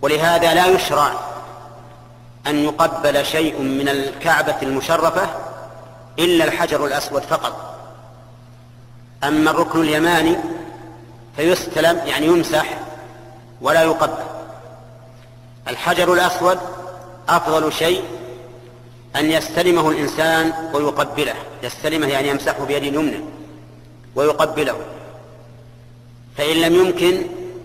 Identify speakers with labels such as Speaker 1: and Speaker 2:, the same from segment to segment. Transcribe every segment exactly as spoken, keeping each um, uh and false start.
Speaker 1: ولهذا لا يشرع أن يقبل شيء من الكعبة المشرفة إلا الحجر الأسود فقط. أما الركن اليماني فيستلم يعني يمسح ولا يقبل. الحجر الأسود أفضل شيء أن يستلمه الإنسان ويقبله، يستلمه يعني يمسحه بيد اليمنى ويقبله، فإن لم يمكن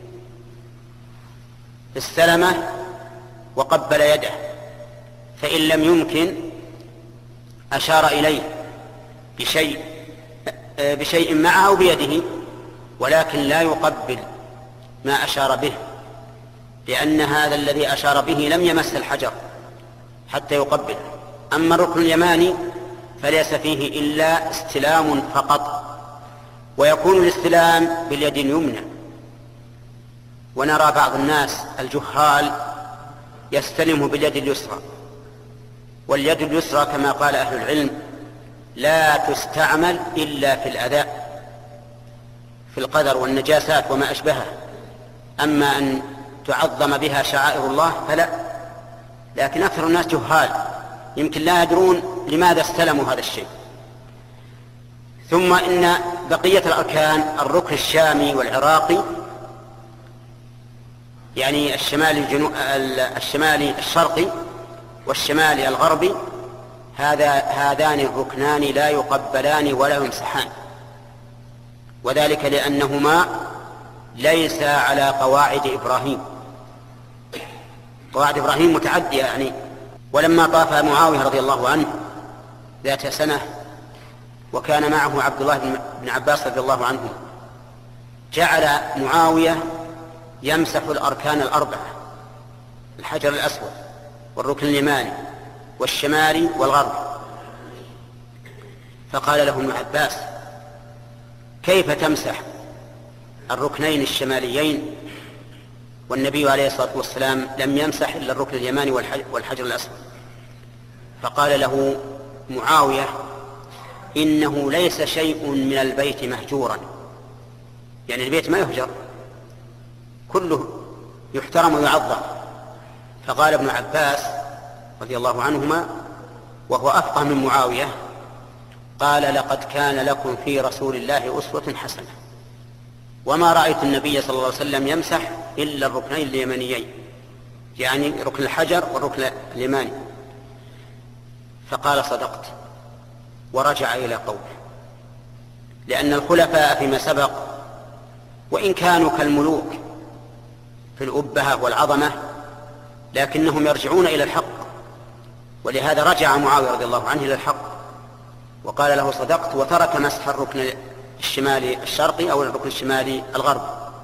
Speaker 1: استلمه وقبل يده، فإن لم يمكن أشار إليه بشيء بشيء معه أو بيده، ولكن لا يقبل ما أشار به، لأن هذا الذي أشار به لم يمس الحجر حتى يقبل. أما الركن اليماني فليس فيه إلا استلام فقط، ويكون الاستلام باليد اليمنى. ونرى بعض الناس الجهال يستلمه باليد اليسرى، واليد اليسرى كما قال أهل العلم لا تستعمل إلا في الأذى في القدر والنجاسات وما أشبهه، أما أن تعظم بها شعائر الله فلا. لكن أكثر الناس جهال يمكن لا يدرون لماذا استلموا هذا الشيء. ثم إن بقية الأركان الركن الشامي والعراقي يعني الشمالي الجنو... الشمالي الشرقي والشمالي الغربي، هذا هذان الركنان لا يقبلان ولا يمسحان، وذلك لأنهما ليس على قواعد إبراهيم. قواعد إبراهيم متعدية يعني. ولما طاف معاوية رضي الله عنه ذات سنة وكان معه عبد الله بن عباس رضي الله عنه، جعل معاوية يمسح الأركان الأربعة: الحجر الأسود والركن اليماني والشمالي والغرب. فقال له ابن عباس: كيف تمسح الركنين الشماليين والنبي عليه الصلاة والسلام لم يمسح إلا الركن اليماني والحجر الأسود؟ فقال له معاوية: إنه ليس شيء من البيت مهجورا، يعني البيت ما يهجر، كله يحترم ويعظم. فقال ابن عباس رضي الله عنهما وهو أفقه من معاوية: قال: لقد كان لكم في رسول الله أسوة حسنة، وما رأيت النبي صلى الله عليه وسلم يمسح إلا الركنين اليمانيين، يعني ركن الحجر والركن اليماني. فقال: صدقت، ورجع إلى قوله. لأن الخلفاء فيما سبق وإن كانوا كالملوك في الأبهة والعظمة لكنهم يرجعون إلى الحق، ولهذا رجع معاوية رضي الله عنه إلى الحق وقال له: صدقت، وترك مسح الركن الشمالي الشرقي أو الركن الشمالي الغرب.